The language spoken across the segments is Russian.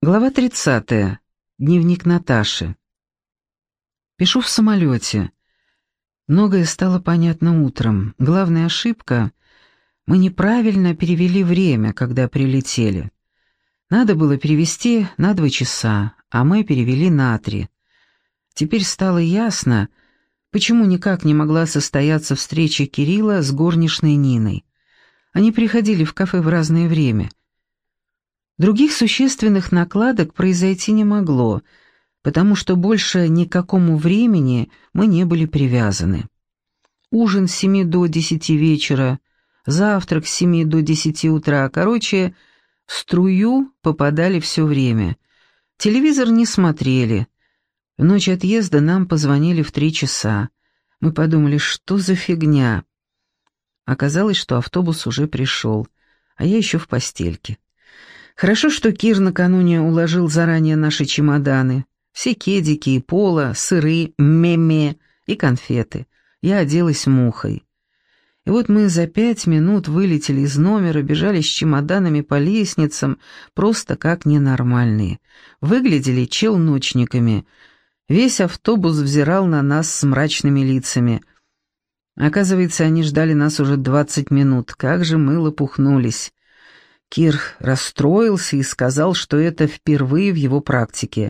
Глава 30. Дневник Наташи. Пишу в самолете. Многое стало понятно утром. Главная ошибка — мы неправильно перевели время, когда прилетели. Надо было перевести на 2 часа, а мы перевели на 3. Теперь стало ясно, почему никак не могла состояться встреча Кирилла с горничной Ниной. Они приходили в кафе в разное время. Других существенных накладок произойти не могло, потому что больше ни к какому времени мы не были привязаны. Ужин с 7 до 10 вечера, завтрак с 7 до 10 утра, короче, в струю попадали все время. Телевизор не смотрели. В ночь отъезда нам позвонили в 3 часа. Мы подумали, что за фигня. Оказалось, что автобус уже пришел, а я еще в постельке. Хорошо, что Кир накануне уложил заранее наши чемоданы. Все кедики и поло, сыры, меме и конфеты. Я оделась мухой. И вот мы за 5 минут вылетели из номера, бежали с чемоданами по лестницам, просто как ненормальные. Выглядели челночниками. Весь автобус взирал на нас с мрачными лицами. Оказывается, они ждали нас уже 20 минут. Как же мы лопухнулись. Кир расстроился и сказал, что это впервые в его практике.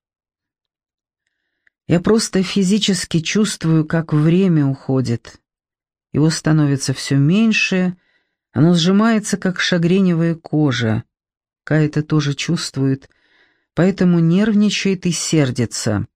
Я просто физически чувствую, как время уходит. Его становится все меньше, оно сжимается, как шагреневая кожа. Кай это тоже чувствует, поэтому нервничает и сердится.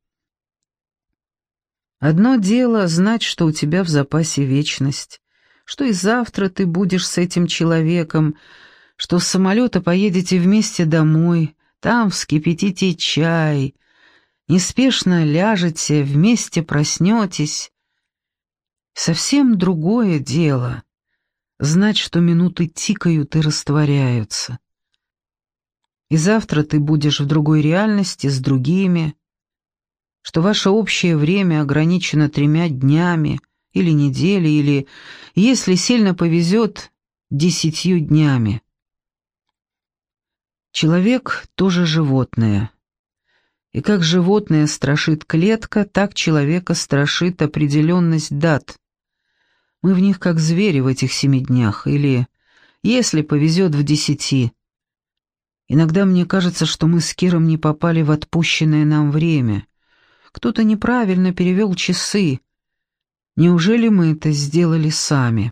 Одно дело знать, что у тебя в запасе вечность, что и завтра ты будешь с этим человеком, что с самолета поедете вместе домой, там вскипятите чай, неспешно ляжете, вместе проснетесь. Совсем другое дело — знать, что минуты тикают и растворяются. И завтра ты будешь в другой реальности с другими, что ваше общее время ограничено 3 днями или неделей, или, если сильно повезет, 10 днями. Человек тоже животное. И как животное страшит клетка, так человека страшит определенность дат. Мы в них как звери в этих 7 днях, или, если повезет, в 10. Иногда мне кажется, что мы с Киром не попали в отпущенное нам время. Кто-то неправильно перевел часы. Неужели мы это сделали сами?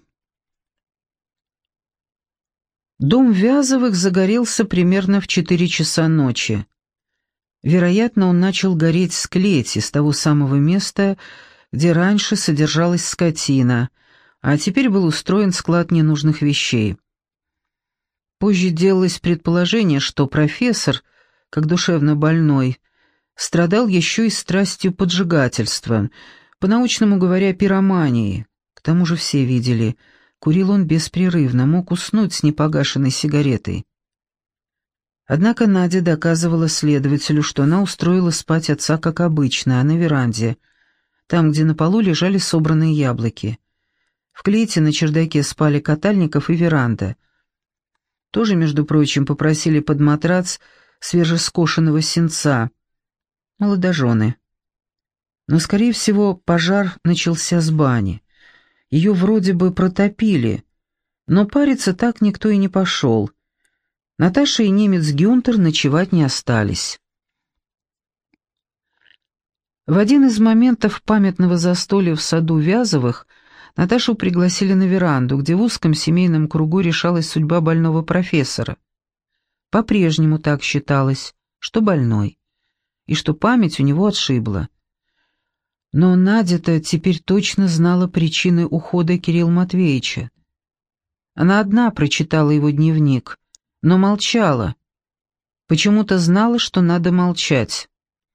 Дом Вязовых загорелся примерно в 4 часа ночи. Вероятно, он начал гореть с клети, с того самого места, где раньше содержалась скотина, а теперь был устроен склад ненужных вещей. Позже делалось предположение, что профессор, как душевно больной, страдал еще и страстью поджигательства, по-научному говоря, пироманией. К тому же все видели — курил он беспрерывно, мог уснуть с непогашенной сигаретой. Однако Надя доказывала следователю, что она устроила спать отца как обычно, а на веранде, там, где на полу лежали собранные яблоки. В клете на чердаке спали Катальников и веранда. Тоже, между прочим, попросили под матрац свежескошенного сенца. Молодожены. Но, скорее всего, пожар начался с бани. Ее вроде бы протопили, но париться так никто и не пошел. Наташа и немец Гюнтер ночевать не остались. В один из моментов памятного застолья в саду Вязовых Наташу пригласили на веранду, где в узком семейном кругу решалась судьба больного профессора. По-прежнему так считалось, что больной, и что память у него отшибла. Но Надя-то теперь точно знала причины ухода Кирилла Матвеевича. Она одна прочитала его дневник, но молчала. Почему-то знала, что надо молчать.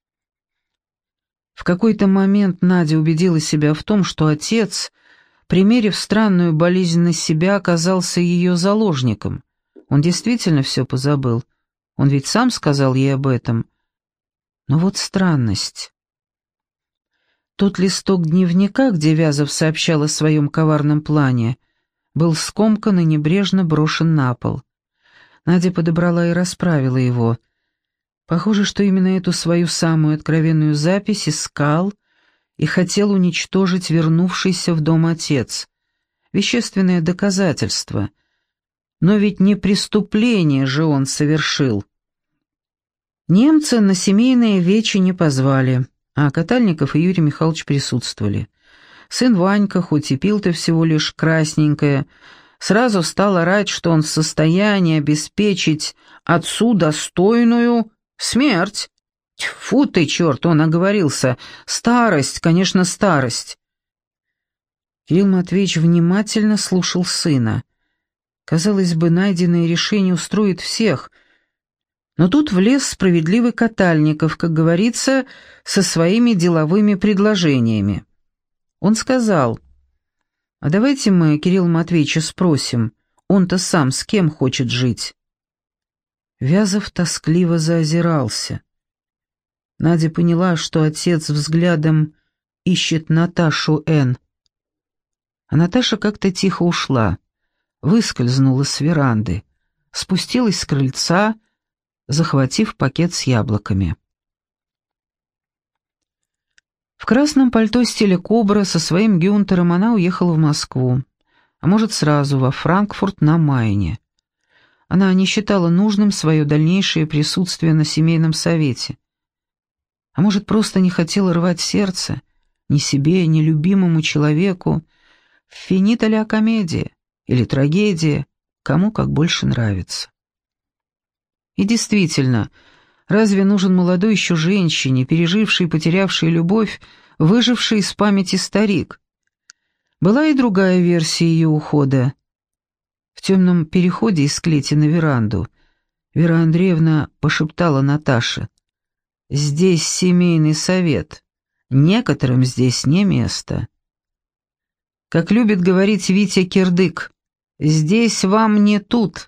В какой-то момент Надя убедила себя в том, что отец, примерив странную болезнь на себя, оказался ее заложником. Он действительно все позабыл. Он ведь сам сказал ей об этом. Но вот странность. Тот листок дневника, где Вязов сообщал о своем коварном плане, был скомкан и небрежно брошен на пол. Надя подобрала и расправила его. Похоже, что именно эту свою самую откровенную запись искал и хотел уничтожить вернувшийся в дом отец. Вещественное доказательство. Но ведь не преступление же он совершил. Немцы на семейные вечи не позвали, а Катальников и Юрий Михайлович присутствовали. Сын Ванька, хоть и пил-то всего лишь красненькое, сразу стал орать, что он в состоянии обеспечить отцу достойную смерть. Тьфу ты, черт, он оговорился. Старость, конечно, старость. Кирилл Матвеевич внимательно слушал сына. Казалось бы, найденное решение устроит всех, но тут влез справедливый Катальников, как говорится, со своими деловыми предложениями. Он сказал: «А давайте мы Кирилла Матвеевича спросим, он-то сам с кем хочет жить?» Вязов тоскливо заозирался. Надя поняла, что отец взглядом ищет Наташу Н. А Наташа как-то тихо ушла, выскользнула с веранды, спустилась с крыльца, захватив пакет с яблоками. В красном пальто стиля «Кобра» со своим Гюнтером она уехала в Москву, а может сразу во Франкфурт на Майне. Она не считала нужным свое дальнейшее присутствие на семейном совете. А может, просто не хотела рвать сердце ни себе, ни любимому человеку. Финита ля комедия или трагедия, кому как больше нравится. И действительно, разве нужен молодой еще женщине, пережившей и потерявшей любовь, выживший из памяти старик? Была и другая версия ее ухода. В темном переходе из клети на веранду Вера Андреевна пошептала Наташе: «Здесь семейный совет, некоторым здесь не место». Как любит говорить Витя Кирдык, «Здесь вам не тут».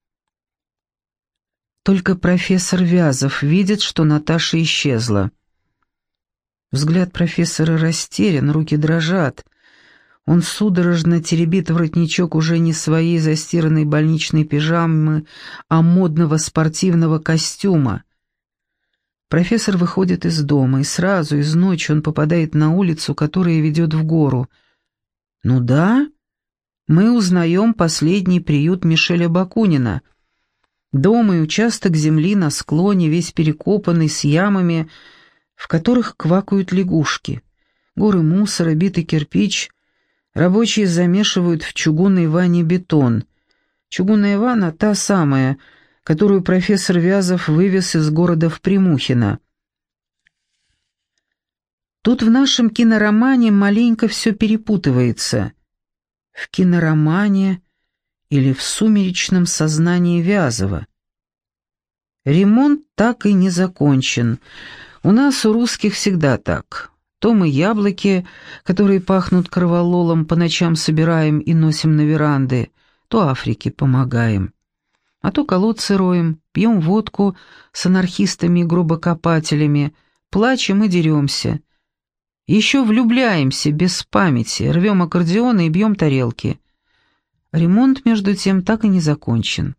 Только профессор Вязов видит, что Наташа исчезла. Взгляд профессора растерян, руки дрожат. Он судорожно теребит воротничок уже не своей застиранной больничной пижамы, а модного спортивного костюма. Профессор выходит из дома, и сразу из ночи он попадает на улицу, которая ведет в гору. Ну да, мы узнаем последний приют Мишеля Бакунина. Дом и участок земли на склоне, весь перекопанный, с ямами, в которых квакают лягушки. Горы мусора, битый кирпич. Рабочие замешивают в чугунной ванне бетон. Чугунная ванна — та самая, которую профессор Вязов вывез из города в Примухино. Тут в нашем киноромане маленько все перепутывается. В киноромане или в сумеречном сознании Вязова. Ремонт так и не закончен. У нас, у русских, всегда так. То мы яблоки, которые пахнут корвалолом, по ночам собираем и носим на веранды, то Африке помогаем. А то колодцы роем, пьем водку с анархистами и грубокопателями, плачем и деремся. Еще влюбляемся без памяти, рвем аккордеоны и бьем тарелки. Ремонт, между тем, так и не закончен.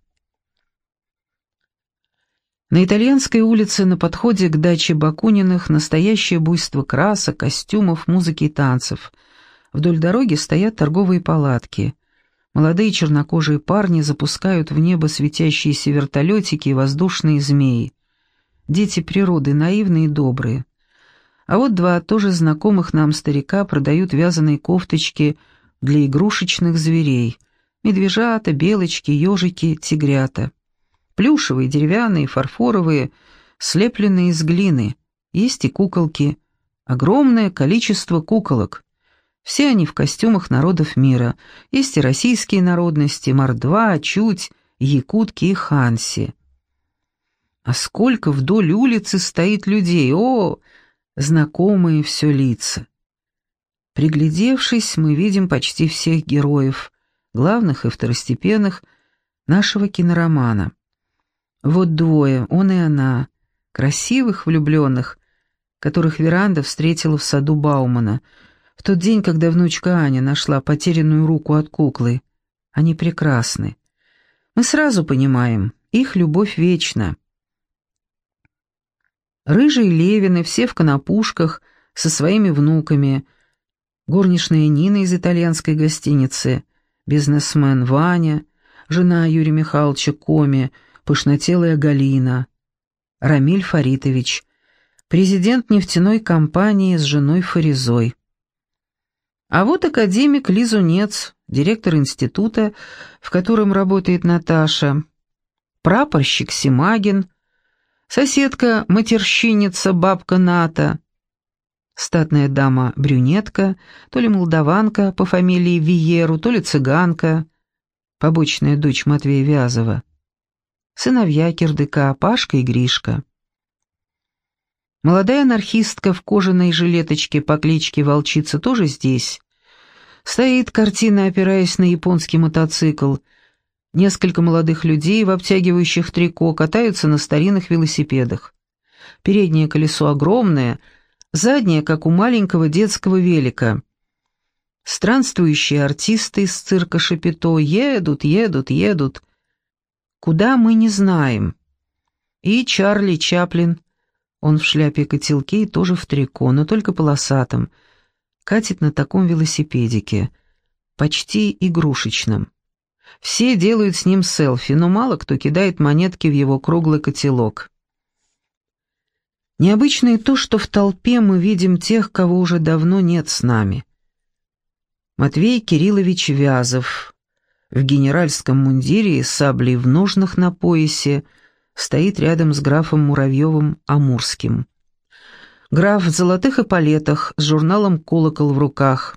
На Итальянской улице на подходе к даче Бакуниных настоящее буйство красок, костюмов, музыки и танцев. Вдоль дороги стоят торговые палатки. Молодые чернокожие парни запускают в небо светящиеся вертолетики и воздушные змеи. Дети природы, наивные и добрые. А вот два тоже знакомых нам старика продают вязаные кофточки для игрушечных зверей. Медвежата, белочки, ежики, тигрята. Плюшевые, деревянные, фарфоровые, слепленные из глины. Есть и куколки. Огромное количество куколок. Все они в костюмах народов мира. Есть и российские народности: мордва, чуть, якутки и ханси. А сколько вдоль улицы стоит людей! О, знакомые все лица. Приглядевшись, мы видим почти всех героев, главных и второстепенных, нашего киноромана. Вот двое, он и она, красивых влюбленных, которых веранда встретила в саду Баумана, в тот день, когда внучка Аня нашла потерянную руку от куклы. Они прекрасны. Мы сразу понимаем, их любовь вечна. Рыжие Левины, все в конопушках, со своими внуками. Горничная Нина из итальянской гостиницы, бизнесмен Ваня, жена Юрия Михайловича Коми, пышнотелая Галина, Рамиль Фаритович, президент нефтяной компании с женой Фаризой. А вот академик Лизунец, директор института, в котором работает Наташа, прапорщик Симагин, соседка-матерщинница бабка Ната, статная дама-брюнетка, то ли молдаванка по фамилии Виеру, то ли цыганка, побочная дочь Матвея Вязова, сыновья Кирдыка, Пашка и Гришка. Молодая анархистка в кожаной жилеточке по кличке Волчица тоже здесь. Стоит картина, опираясь на японский мотоцикл. Несколько молодых людей в обтягивающих трико катаются на старинных велосипедах. Переднее колесо огромное, заднее, как у маленького детского велика. Странствующие артисты из цирка Шапито едут, едут, едут. Куда мы не знаем. И Чарли Чаплин, он в шляпе-котелке и тоже в трико, но только полосатом, катит на таком велосипедике, почти игрушечном. Все делают с ним селфи, но мало кто кидает монетки в его круглый котелок. Необычно и то, что в толпе мы видим тех, кого уже давно нет с нами. Матвей Кириллович Вязов в генеральском мундире и саблей в ножнах на поясе стоит рядом с графом Муравьевым Амурским. Граф в золотых эполетах с журналом «Колокол» в руках.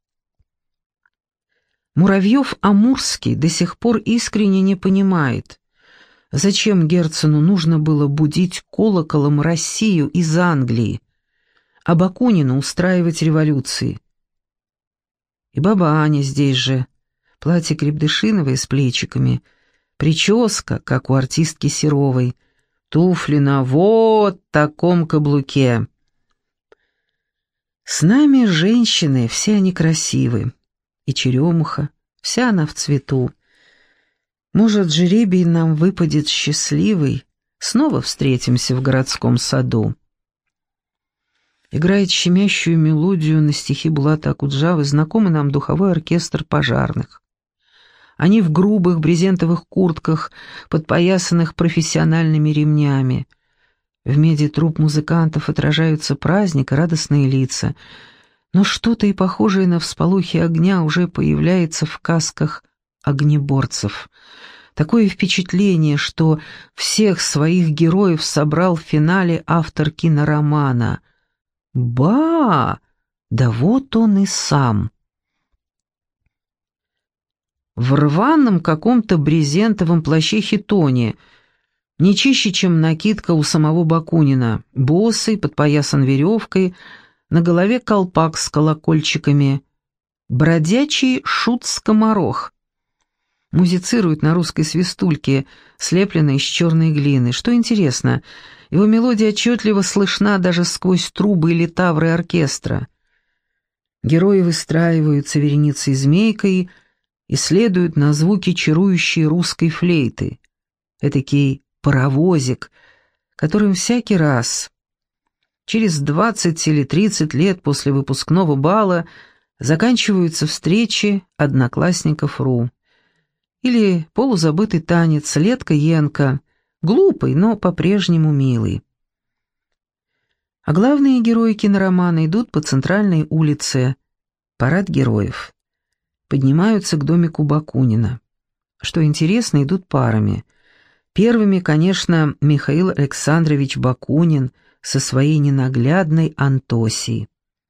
Муравьев Амурский до сих пор искренне не понимает, зачем Герцену нужно было будить колоколом Россию из Англии, а Бакунину устраивать революции. И баба Аня здесь же, платье крепдышиновое с плечиками, прическа, как у артистки Серовой, туфли на вот таком каблуке. С нами женщины, все они красивы. И черемуха, вся она в цвету. Может, жребий нам выпадет счастливый, снова встретимся в городском саду. Играет щемящую мелодию на стихи Булата Акуджавы знакомый нам духовой оркестр пожарных. Они в грубых брезентовых куртках, подпоясанных профессиональными ремнями. В меди труб музыкантов отражаются праздник и радостные лица, но что-то и похожее на всполохи огня уже появляется в касках огнеборцев. Такое впечатление, что всех своих героев собрал в финале автор киноромана. Ба! Да вот он и сам. В рваном каком-то брезентовом плаще-хитоне, не чище, чем накидка у самого Бакунина, босый, подпоясан веревкой, на голове колпак с колокольчиками, бродячий шут-скоморох. Музицирует на русской свистульке, слепленной из черной глины. Что интересно, его мелодия отчетливо слышна даже сквозь трубы или тавры оркестра. Герои выстраиваются вереницей змейкой и следуют на звуки чарующей русской флейты. Этакий паровозик, которым всякий раз, через 20 или 30 лет после выпускного бала, заканчиваются встречи одноклассников РУ. Или полузабытый танец Летка-Янка, глупый, но по-прежнему милый. А главные герои киноромана идут по центральной улице, парад героев. Поднимаются к домику Бакунина. Что интересно, идут парами. Первыми, конечно, Михаил Александрович Бакунин со своей ненаглядной Антосией.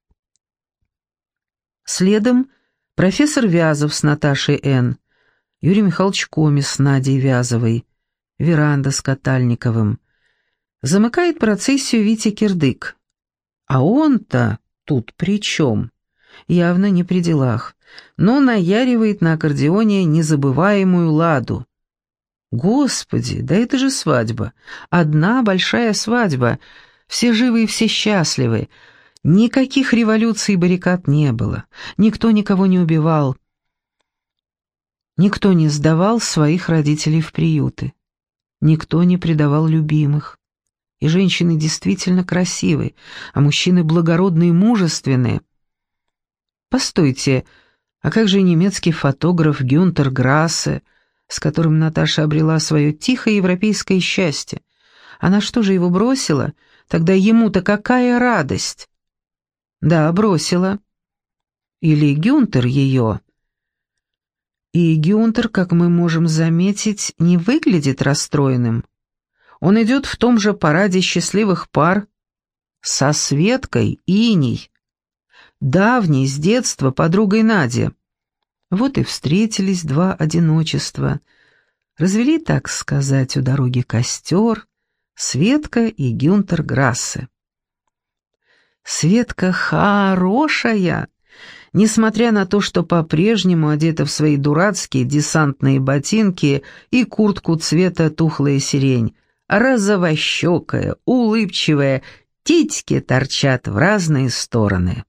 Следом профессор Вязов с Наташей Н., Юрий Михайлович Коми с Надей Вязовой, Веранда с Катальниковым. Замыкает процессию Витя Кирдык. А он-то тут при чем? Явно не при делах, но наяривает на аккордеоне незабываемую ладу. Господи, да это же свадьба. Одна большая свадьба. Все живы и все счастливы. Никаких революций и баррикад не было. Никто никого не убивал. Никто не сдавал своих родителей в приюты. Никто не предавал любимых. И женщины действительно красивы, а мужчины благородные и мужественные. Постойте, а как же немецкий фотограф Гюнтер Грассе, с которым Наташа обрела свое тихое европейское счастье? Она что же его бросила? Тогда ему-то какая радость? Да, бросила. Или Гюнтер ее. И Гюнтер, как мы можем заметить, не выглядит расстроенным. Он идет в том же параде счастливых пар со Светкой Иней, давней с детства подругой Нади. Вот и встретились два одиночества. Развели, так сказать, у дороги костер Светка и Гюнтер Грассе. Светка хорошая, несмотря на то, что по-прежнему одета в свои дурацкие десантные ботинки и куртку цвета тухлая сирень, розовощекая, улыбчивая, титьки торчат в разные стороны.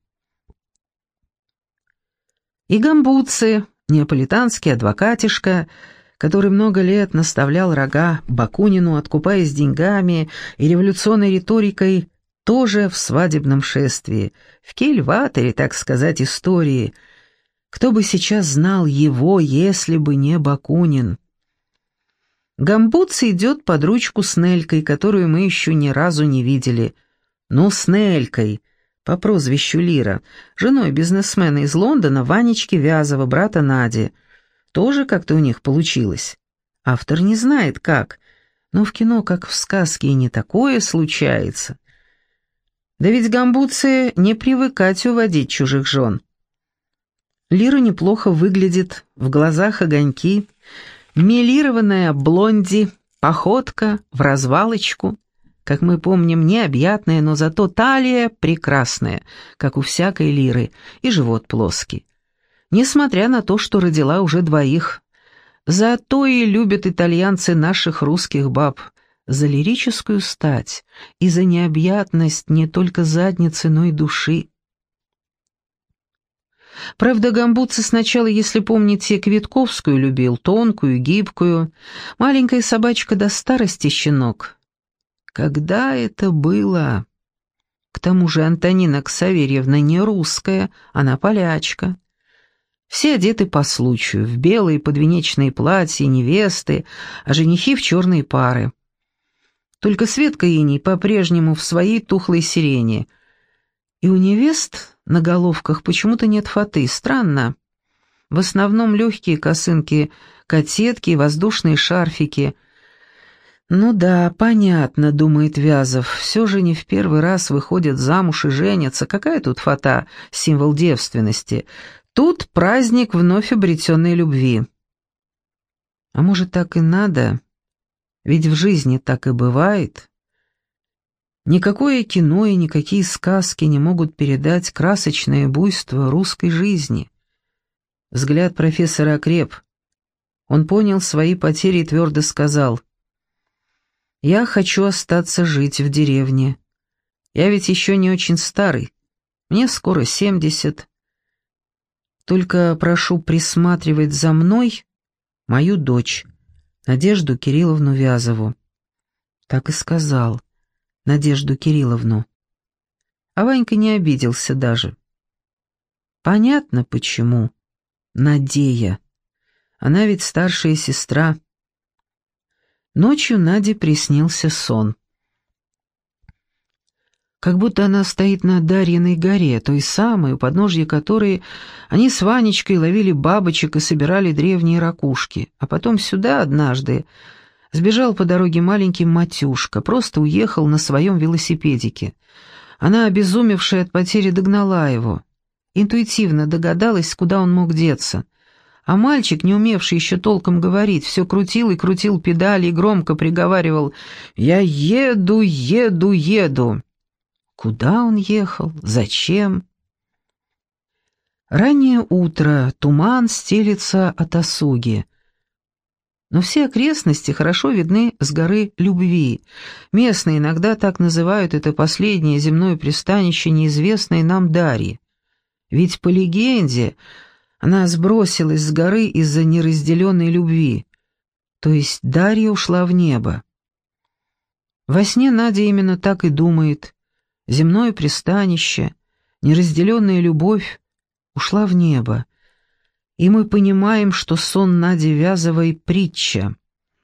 И Гамбуци, неаполитанский адвокатишка, который много лет наставлял рога Бакунину, откупаясь деньгами и революционной риторикой, тоже в свадебном шествии, в кильваторе, так сказать, истории. Кто бы сейчас знал его, если бы не Бакунин? Гамбуци идет под ручку с Нелькой, которую мы еще ни разу не видели. Ну, с Нелькой, по прозвищу Лира, женой бизнесмена из Лондона Ванечки Вязова, брата Нади. Тоже как-то у них получилось. Автор не знает как, но в кино, как в сказке, и не такое случается. Да ведь Гамбуци не привыкать уводить чужих жен. Лира неплохо выглядит, в глазах огоньки, милированная блонди, походка в развалочку, как мы помним, необъятная, но зато талия прекрасная, как у всякой Лиры, и живот плоский. Несмотря на то, что родила уже двоих. Зато и любят итальянцы наших русских баб за лирическую стать и за необъятность не только задницы, но и души. Правда, Гамбуци сначала, если помните, Квитковскую любил, тонкую, гибкую, маленькая собачка до старости щенок. Когда это было? К тому же Антонина Ксаверьевна не русская, она полячка. Все одеты по случаю, в белые подвенечные платья невесты, а женихи в черные пары. Только Светка Иней по-прежнему в своей тухлой сирени. И у невест на головках почему-то нет фаты, странно. В основном легкие косынки, котетки и воздушные шарфики. Ну да, понятно, думает Вязов, все же не в первый раз выходят замуж и женятся. Какая тут фата, символ девственности? Тут праздник вновь обретенной любви. А может, так и надо? Ведь в жизни так и бывает. Никакое кино и никакие сказки не могут передать красочное буйство русской жизни. Взгляд профессора окреп. Он понял свои потери и твердо сказал: «Я хочу остаться жить в деревне. Я ведь еще не очень старый. Мне скоро 70. Только прошу присматривать за мной мою дочь, Надежду Кирилловну Вязову». Так и сказал, Надежду Кирилловну. А Ванька не обиделся даже. Понятно почему. Надея. Она ведь старшая сестра. Ночью Наде приснился сон. Как будто она стоит на Дарьиной горе, той самой, у подножья которой они с Ванечкой ловили бабочек и собирали древние ракушки. А потом сюда однажды сбежал по дороге маленький Матюшка, просто уехал на своем велосипедике. Она, обезумевшая от потери, догнала его. Интуитивно догадалась, куда он мог деться. А мальчик, не умевший еще толком говорить, все крутил и крутил педали и громко приговаривал: «Я еду, еду, еду». Куда он ехал? Зачем? Раннее утро, туман стелится от Осуги. Но все окрестности хорошо видны с горы Любви. Местные иногда так называют это последнее земное пристанище неизвестной нам Дарьи. Ведь по легенде она сбросилась с горы из-за неразделенной любви. То есть Дарья ушла в небо. Во сне Надя именно так и думает. Земное пристанище, неразделенная любовь ушла в небо. И мы понимаем, что сон Нади Вязовой — притча.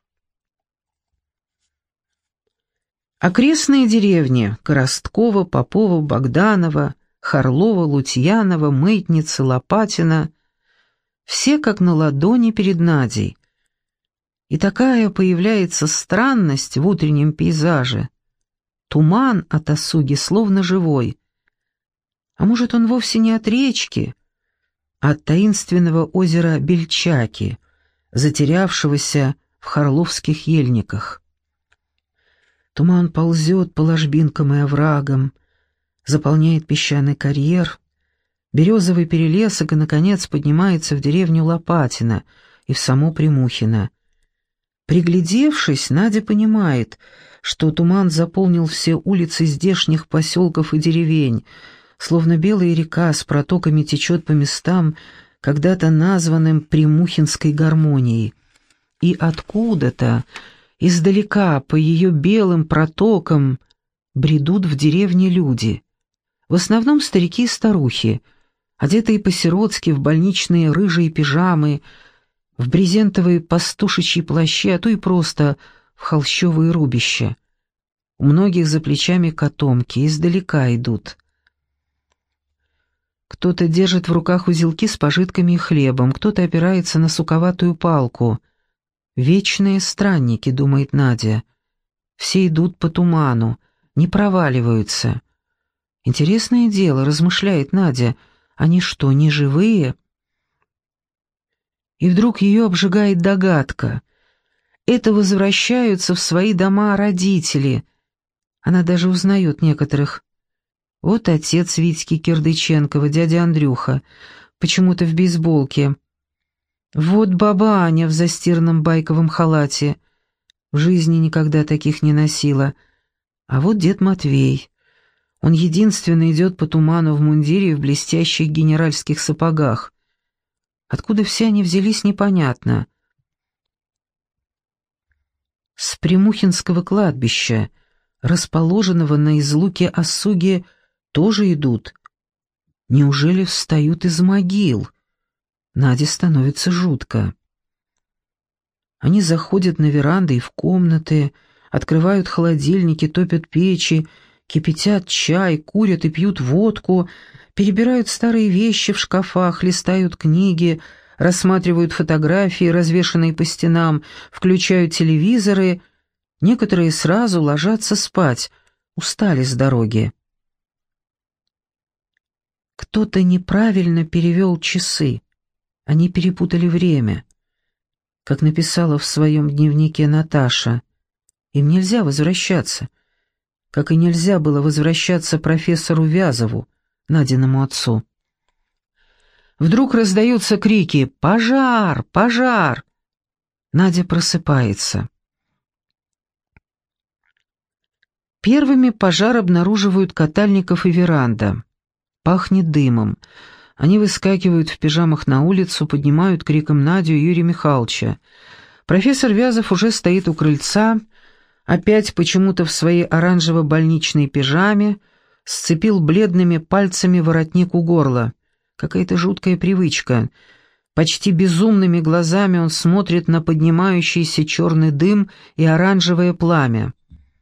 Окрестные деревни — Коростково, Попово, Богданово, Харлово, Лутьяново, Мытница, Лопатино — все как на ладони перед Надей. И такая появляется странность в утреннем пейзаже. Туман от осуги словно живой. А может, он вовсе не от речки, а от таинственного озера Бельчаки, затерявшегося в харловских ельниках. Туман ползет по ложбинкам и оврагам, заполняет песчаный карьер, березовый перелесок и, наконец, поднимается в деревню Лопатино и в само Примухино. Приглядевшись, Надя понимает, что туман заполнил все улицы здешних поселков и деревень, словно белая река с протоками течет по местам, когда-то названным Примухинской гармонией. И откуда-то, издалека, по ее белым протокам, бредут в деревне люди. В основном старики и старухи, одетые по-сиротски в больничные рыжие пижамы, в брезентовые пастушечьи плащи, а то и просто в холщовые рубища. У многих за плечами котомки, издалека идут. Кто-то держит в руках узелки с пожитками и хлебом, кто-то опирается на суковатую палку. «Вечные странники», — думает Надя. «Все идут по туману, не проваливаются». «Интересное дело», — размышляет Надя, — «они что, не живые?» И вдруг ее обжигает догадка. Это возвращаются в свои дома родители. Она даже узнает некоторых. Вот отец Витьки Кирдыченкова, дядя Андрюха, почему-то в бейсболке. Вот баба Аня в застиранном байковом халате. В жизни никогда таких не носила. А вот дед Матвей. Он единственный идет по туману в мундире и в блестящих генеральских сапогах. Откуда все они взялись, непонятно. С Примухинского кладбища, расположенного на излуке Осуги, тоже идут. Неужели встают из могил? Наде становится жутко. Они заходят на веранды и в комнаты, открывают холодильники, топят печи, кипятят чай, курят и пьют водку, перебирают старые вещи в шкафах, листают книги, рассматривают фотографии, развешанные по стенам, включают телевизоры. Некоторые сразу ложатся спать, устали с дороги. Кто-то неправильно перевел часы. Они перепутали время. Как написала в своем дневнике Наташа, им нельзя возвращаться, как и нельзя было возвращаться профессору Вязову, Надиному отцу. Вдруг раздаются крики «Пожар! Пожар!». Надя просыпается. Первыми пожар обнаруживают Катальников и Веранда. Пахнет дымом. Они выскакивают в пижамах на улицу, поднимают криком Надю и Юрия Михайловича. Профессор Вязов уже стоит у крыльца, опять почему-то в своей оранжево-больничной пижаме, сцепил бледными пальцами воротник у горла. Какая-то жуткая привычка. Почти безумными глазами он смотрит на поднимающийся черный дым и оранжевое пламя.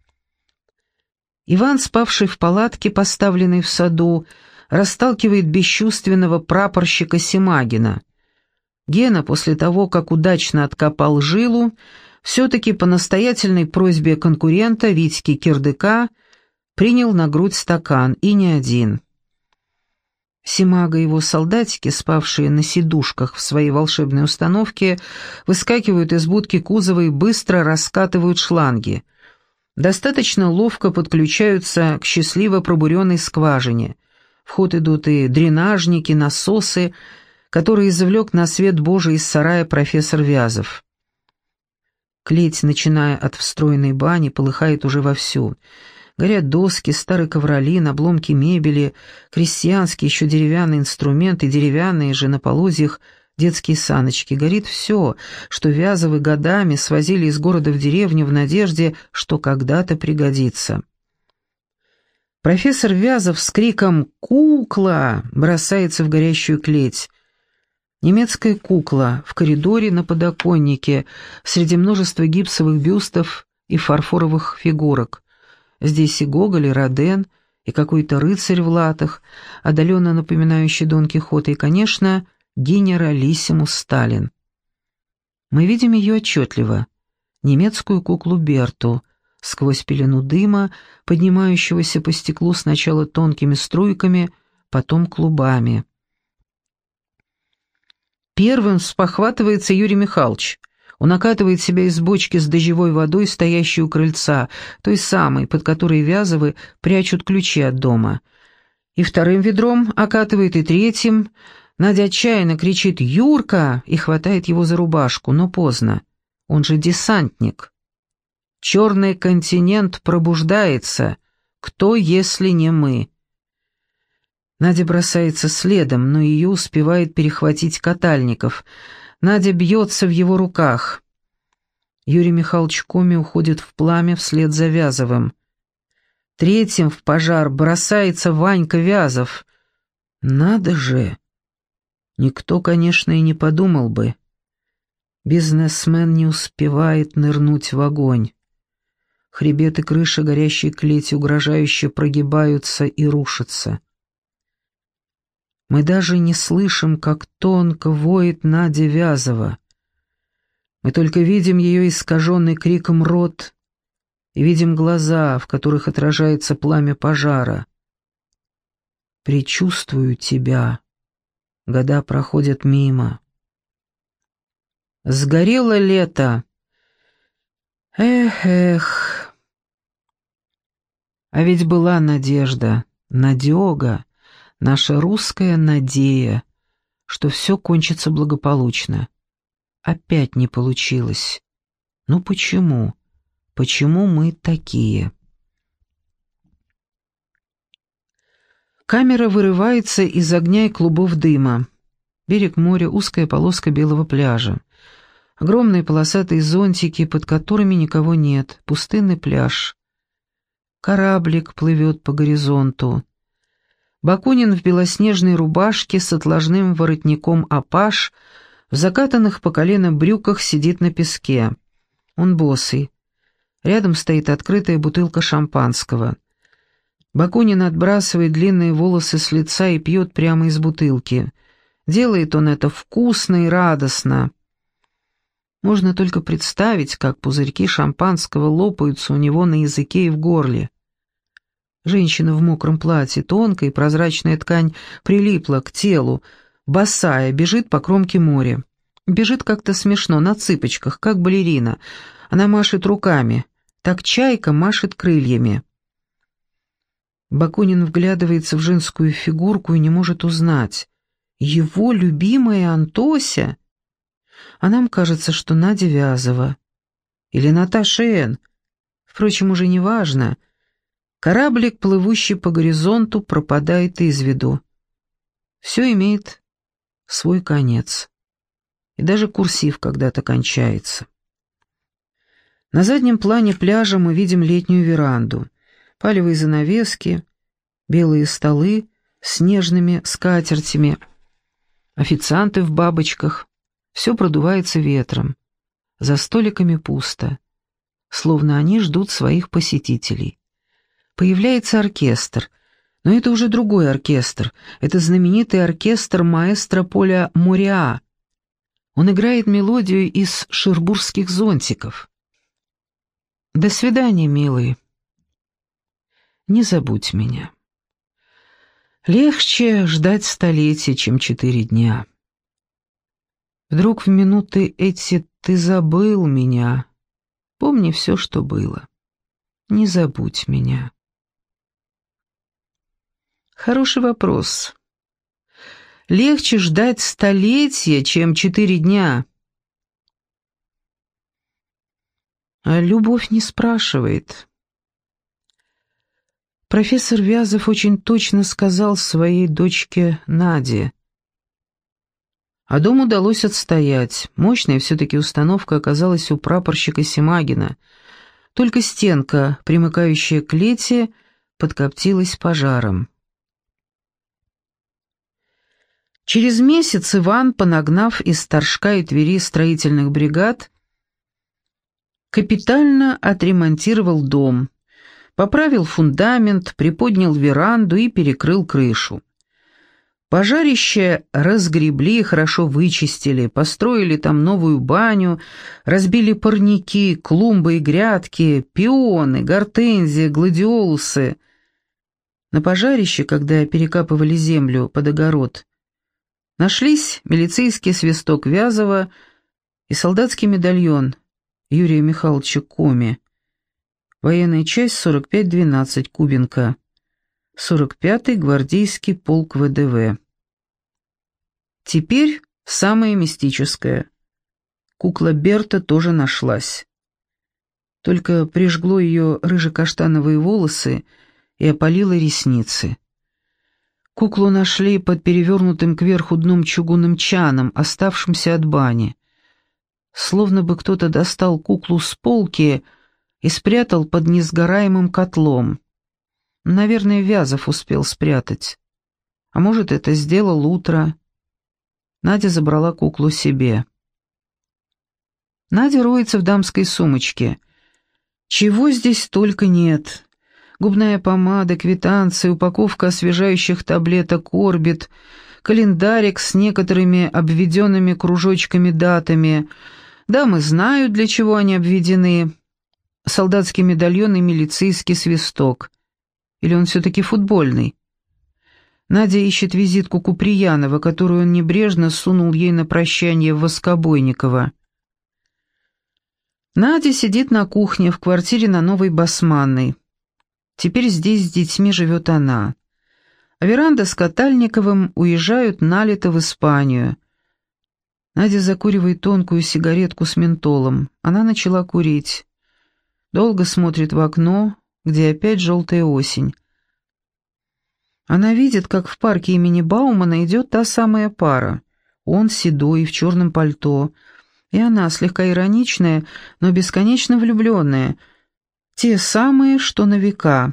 Иван, спавший в палатке, поставленной в саду, расталкивает бесчувственного прапорщика Семагина. Гена, после того, как удачно откопал жилу, все-таки по настоятельной просьбе конкурента Витьки Кирдыка принял на грудь стакан, и не один. Семага и его солдатики, спавшие на сидушках в своей волшебной установке, выскакивают из будки кузова и быстро раскатывают шланги. Достаточно ловко подключаются к счастливо пробуренной скважине. В ход идут и дренажники, насосы, которые извлек на свет Божий из сарая профессор Вязов. Клеть, начиная от встроенной бани, полыхает уже вовсю. Горят доски, старый ковролин, обломки мебели, крестьянские еще деревянные инструменты, деревянные же на полозьях детские саночки, горит все, что Вязовы годами свозили из города в деревню в надежде, что когда-то пригодится. Профессор Вязов с криком «Кукла!» бросается в горящую клеть. Немецкая кукла в коридоре на подоконнике среди множества гипсовых бюстов и фарфоровых фигурок. Здесь и Гоголь, и Роден, и какой-то рыцарь в латах, отдаленно напоминающий Дон Кихота, и, конечно, генералиссимус Сталин. Мы видим ее отчетливо, немецкую куклу Берту, сквозь пелену дыма, поднимающегося по стеклу сначала тонкими струйками, потом клубами. Первым спохватывается Юрий Михайлович. Он окатывает себя из бочки с дождевой водой, стоящей у крыльца, той самой, под которой Вязовы прячут ключи от дома. И вторым ведром окатывает, и третьим. Надя отчаянно кричит «Юрка!» и хватает его за рубашку, но поздно. Он же десантник. Черный континент пробуждается. Кто, если не мы? Надя бросается следом, но ее успевает перехватить Катальников. Надя бьется в его руках. Юрий Михайлович Коми уходит в пламя вслед за Вязовым. Третьим в пожар бросается Ванька Вязов. Надо же! Никто, конечно, и не подумал бы. Бизнесмен не успевает нырнуть в огонь. Хребет и крыша горящей клети угрожающе прогибаются и рушатся. Мы даже не слышим, как тонко воет Надя Вязова. Мы только видим ее искаженный криком рот и видим глаза, в которых отражается пламя пожара. «Предчувствую тебя. Года проходят мимо. Сгорело лето. Эх. А ведь была надежда, надега. Наша русская надея, что все кончится благополучно. Опять не получилось. Ну почему? Почему мы такие? Камера вырывается из огня и клубов дыма. Берег моря, узкая полоска белого пляжа. Огромные полосатые зонтики, под которыми никого нет. Пустынный пляж. Кораблик плывет по горизонту. Бакунин в белоснежной рубашке с отложным воротником апаш, в закатанных по колено брюках сидит на песке. Он босый. Рядом стоит открытая бутылка шампанского. Бакунин отбрасывает длинные волосы с лица и пьет прямо из бутылки. Делает он это вкусно и радостно. Можно только представить, как пузырьки шампанского лопаются у него на языке и в горле. Женщина в мокром платье, тонкая прозрачная ткань прилипла к телу, босая, бежит по кромке моря. Бежит как-то смешно, на цыпочках, как балерина. Она машет руками, так чайка машет крыльями. Бакунин вглядывается в женскую фигурку и не может узнать. Его любимая Антося? А нам кажется, что Надя Вязова. Или Наташа Н. Впрочем, уже не важно. Кораблик, плывущий по горизонту, пропадает из виду. Все имеет свой конец. И даже курсив когда-то кончается. На заднем плане пляжа мы видим летнюю веранду. Палевые занавески, белые столы с нежными скатертями, официанты в бабочках. Все продувается ветром. За столиками пусто. Словно они ждут своих посетителей. Появляется оркестр, но это уже другой оркестр. Это знаменитый оркестр маэстро Поля Мориа. Он играет мелодию из «Шербургских зонтиков». До свидания, милый. Не забудь меня. Легче ждать столетия, чем 4 дня. Вдруг в минуты эти ты забыл меня. Помни все, что было. Не забудь меня. Хороший вопрос. Легче ждать столетия, чем 4 дня. А любовь не спрашивает. Профессор Вязов очень точно сказал своей дочке Наде: А дом удалось отстоять. Мощная все-таки установка оказалась у прапорщика Симагина. Только стенка, примыкающая к клете, подкоптилась пожаром. Через месяц Иван, понагнав из Торжка и Твери строительных бригад, капитально отремонтировал дом, поправил фундамент, приподнял веранду и перекрыл крышу. Пожарище разгребли, хорошо вычистили, построили там новую баню, разбили парники, клумбы и грядки, пионы, гортензии, гладиолусы. На пожарище, когда перекапывали землю под огород, нашлись милицейский свисток Вязова и солдатский медальон Юрия Михайловича Коми. Военная часть 45-12, Кубинка. 45-й гвардейский полк ВДВ. Теперь самое мистическое. Кукла Берта тоже нашлась. Только прижгло ее рыже-каштановые волосы и опалило ресницы. Куклу нашли под перевернутым кверху дном чугунным чаном, оставшимся от бани. Словно бы кто-то достал куклу с полки и спрятал под несгораемым котлом. Наверное, Вязов успел спрятать. А может, это сделал утро. Надя забрала куклу себе. Надя роется в дамской сумочке. Чего здесь только нет. Губная помада, квитанции, упаковка освежающих таблеток «Орбит», календарик с некоторыми обведенными кружочками-датами. Дамы знают, для чего они обведены. Солдатский медальон и милицейский свисток. Или он все-таки футбольный? Надя ищет визитку Куприянова, которую он небрежно сунул ей на прощание в Воскобойниково. Надя сидит на кухне в квартире на Новой Басманной. Теперь здесь с детьми живет она. А Веранда с Катальниковым уезжают налито в Испанию. Надя закуривает тонкую сигаретку с ментолом. Она начала курить. Долго смотрит в окно, где опять желтая осень. Она видит, как в парке имени Баумана идет та самая пара. Он седой, в черном пальто, и она слегка ироничная, но бесконечно влюбленная. Те самые, что на века.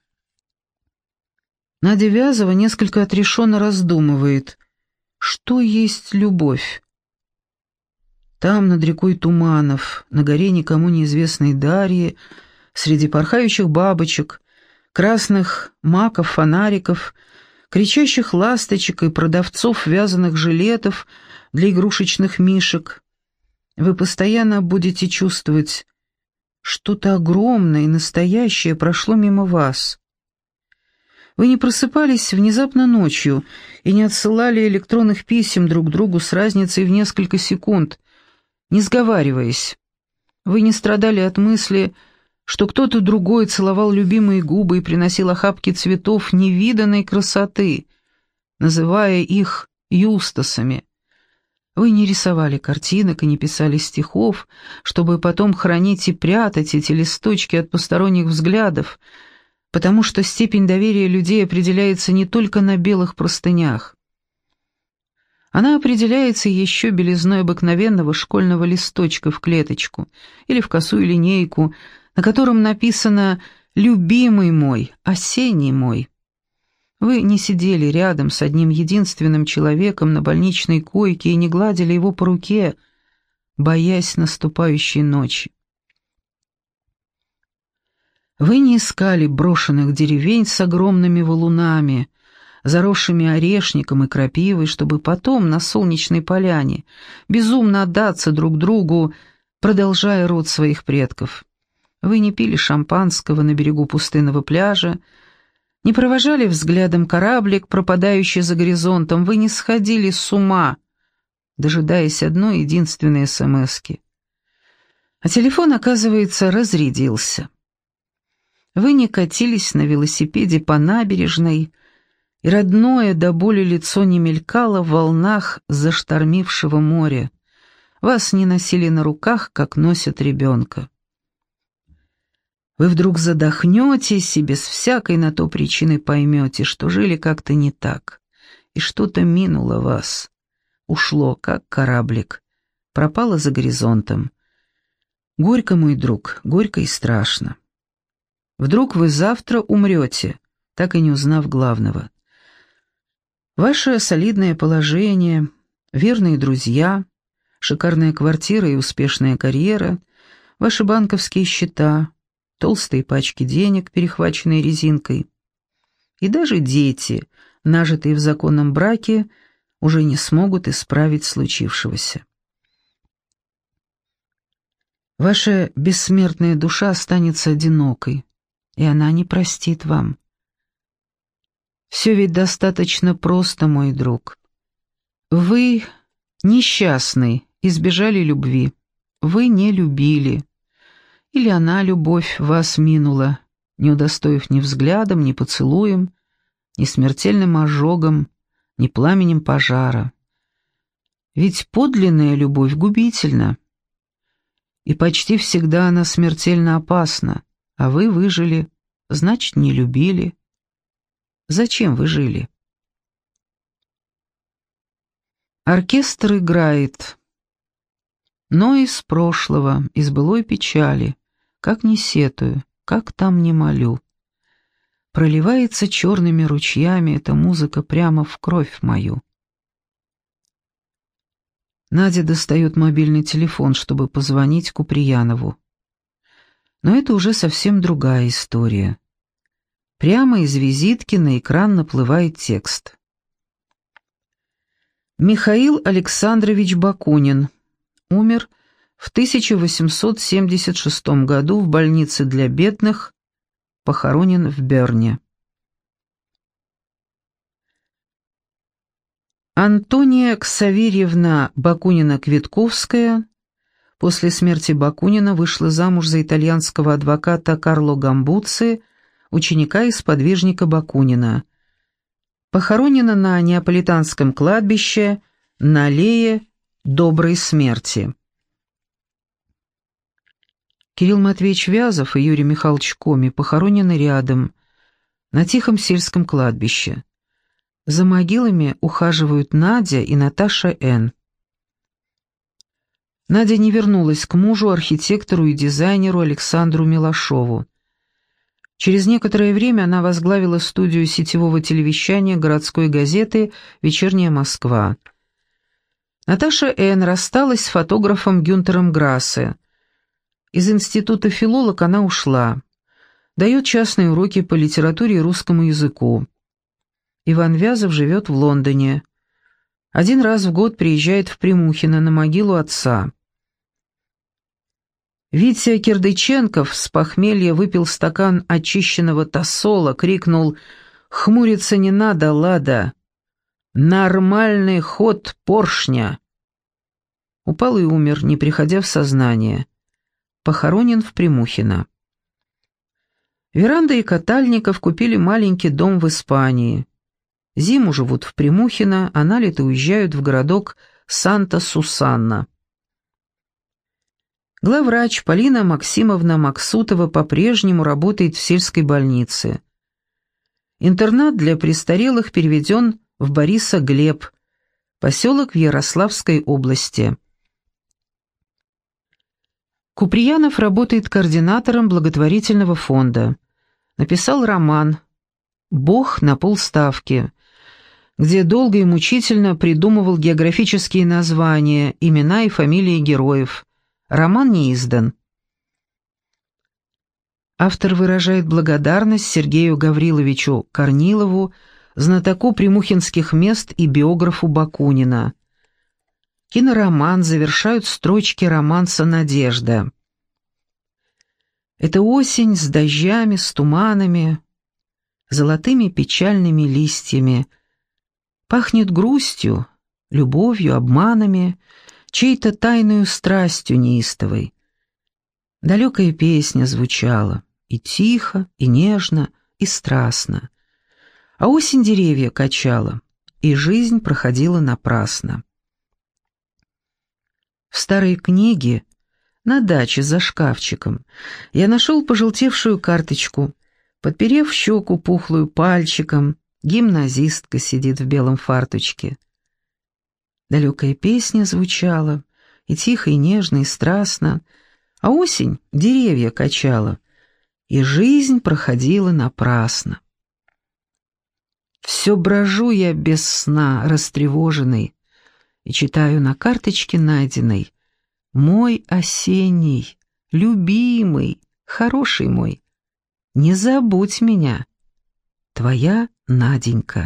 Надя Вязова несколько отрешенно раздумывает. Что есть любовь? Там, над рекой туманов, на горе никому неизвестной Дарьи, среди порхающих бабочек, красных маков-фонариков, кричащих ласточек и продавцов вязаных жилетов для игрушечных мишек, вы постоянно будете чувствовать, что-то огромное и настоящее прошло мимо вас. Вы не просыпались внезапно ночью и не отсылали электронных писем друг другу с разницей в несколько секунд, не сговариваясь. Вы не страдали от мысли, что кто-то другой целовал любимые губы и приносил охапки цветов невиданной красоты, называя их юстасами. Вы не рисовали картинок и не писали стихов, чтобы потом хранить и прятать эти листочки от посторонних взглядов, потому что степень доверия людей определяется не только на белых простынях. Она определяется еще белизной обыкновенного школьного листочка в клеточку или в косую линейку, на котором написано «Любимый мой, осенний мой». Вы не сидели рядом с одним единственным человеком на больничной койке и не гладили его по руке, боясь наступающей ночи. Вы не искали брошенных деревень с огромными валунами, заросшими орешником и крапивой, чтобы потом на солнечной поляне безумно отдаться друг другу, продолжая род своих предков. Вы не пили шампанского на берегу пустынного пляжа, не провожали взглядом кораблик, пропадающий за горизонтом, вы не сходили с ума, дожидаясь одной единственной смски. А телефон, оказывается, разрядился. Вы не катились на велосипеде по набережной, и родное до боли лицо не мелькало в волнах заштормившего моря. Вас не носили на руках, как носят ребенка. Вы вдруг задохнетесь и без всякой на то причины поймете, что жили как-то не так, и что-то минуло вас, ушло, как кораблик, пропало за горизонтом. Горько, мой друг, горько и страшно. Вдруг вы завтра умрете, так и не узнав главного. Ваше солидное положение, верные друзья, шикарная квартира и успешная карьера, ваши банковские счета, толстые пачки денег, перехваченные резинкой, и даже дети, нажитые в законном браке, уже не смогут исправить случившегося. Ваша бессмертная душа останется одинокой, и она не простит вам. Все ведь достаточно просто, мой друг. Вы несчастный, избежали любви. Вы не любили. Или она, любовь, вас минула, не удостоив ни взглядом, ни поцелуем, ни смертельным ожогом, ни пламенем пожара. Ведь подлинная любовь губительна. И почти всегда она смертельно опасна, а вы выжили, значит, не любили. Зачем вы жили? Оркестр играет, но из прошлого, из былой печали, как не сетую, как там не молю. Проливается черными ручьями эта музыка прямо в кровь мою. Надя достает мобильный телефон, чтобы позвонить Куприянову. Но это уже совсем другая история. Прямо из визитки на экран наплывает текст. Михаил Александрович Бакунин умер в 1876 году в больнице для бедных, похоронен в Берне. Антония Ксаверьевна Бакунина-Квитковская после смерти Бакунина вышла замуж за итальянского адвоката Карло Гамбуци, ученика и сподвижника Бакунина. Похоронена на Неаполитанском кладбище на аллее Доброй смерти. Кирилл Матвеевич Вязов и Юрий Михайлович Коми похоронены рядом, на тихом сельском кладбище. За могилами ухаживают Надя и Наташа Н. Надя не вернулась к мужу, архитектору и дизайнеру Александру Милошову. Через некоторое время она возглавила студию сетевого телевещания городской газеты «Вечерняя Москва». Наташа Н. рассталась с фотографом Гюнтером Грассе. Из института филолог она ушла. Дает частные уроки по литературе и русскому языку. Иван Вязов живет в Лондоне. Один раз в год приезжает в Примухино на могилу отца. Витя Кирдыченков с похмелья выпил стакан очищенного тосола, крикнул «Хмуриться не надо, Лада! Нормальный ход поршня!» Упал и умер, не приходя в сознание. Похоронен в Примухино. Веранда и Катальников купили маленький дом в Испании. Зиму живут в Примухино, а на лето уезжают в городок Санта-Сусанна. Главврач Полина Максимовна Максутова по-прежнему работает в сельской больнице. Интернат для престарелых переведен в Борисоглеб, поселок в Ярославской области. Куприянов работает координатором благотворительного фонда. Написал роман «Бог на полставки», где долго и мучительно придумывал географические названия, имена и фамилии героев. Роман не издан. Автор выражает благодарность Сергею Гавриловичу Корнилову, знатоку примухинских мест и биографу Бакунина. Кинороман завершают строчки романса «Надежда». Это осень с дождями, с туманами, золотыми печальными листьями. Пахнет грустью, любовью, обманами, чьей-то тайною страстью неистовой. Далекая песня звучала, и тихо, и нежно, и страстно. А осень деревья качала, и жизнь проходила напрасно. В старой книге, на даче за шкафчиком, я нашел пожелтевшую карточку, подперев щеку пухлую пальчиком, гимназистка сидит в белом фартучке. Далекая песня звучала, и тихо, и нежно, и страстно, а осень деревья качала, и жизнь проходила напрасно. Все брожу я без сна, растревоженный, и читаю на карточке найденной: «Мой осенний, любимый, хороший мой, не забудь меня, твоя Наденька».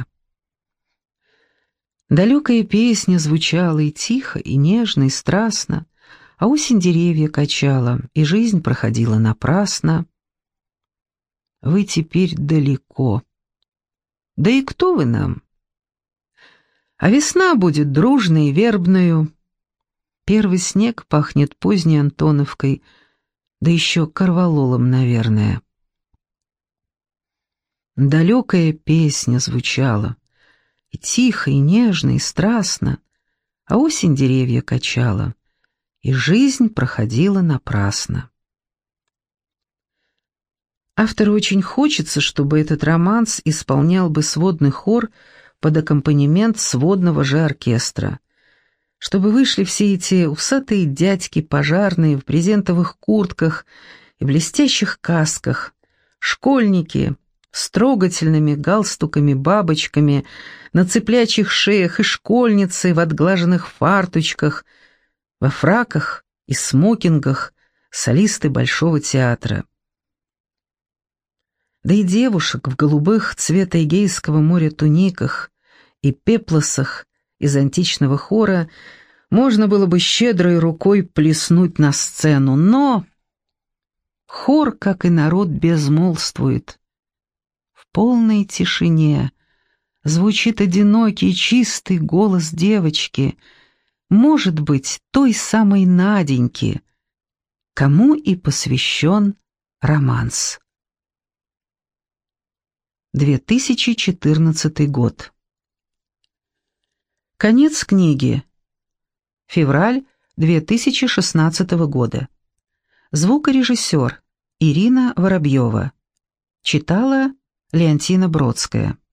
Далекая песня звучала и тихо, и нежно, и страстно, а осень деревья качала, и жизнь проходила напрасно. Вы теперь далеко. Да и кто вы нам? А весна будет дружной и вербною. Первый снег пахнет поздней Антоновкой, да еще корвалолом, наверное. Далекая песня звучала, и тихо, и нежно, и страстно, а осень деревья качала, и жизнь проходила напрасно. Автору очень хочется, чтобы этот романс исполнял бы сводный хор под аккомпанемент сводного же оркестра, чтобы вышли все эти усатые дядьки пожарные в брезентовых куртках и блестящих касках, школьники с трогательными галстуками-бабочками на цыплячьих шеях и школьницы в отглаженных фарточках, во фраках и смокингах солисты Большого театра. Да и девушек в голубых цвета Эгейского моря туниках и пеплосах из античного хора можно было бы щедрой рукой плеснуть на сцену, но хор, как и народ, безмолвствует. В полной тишине звучит одинокий чистый голос девочки, может быть, той самой Наденьки, кому и посвящен романс. 2014 год. Конец книги. Февраль 2016 года. Звукорежиссер Ирина Воробьева. Читала Леонтина Бродская.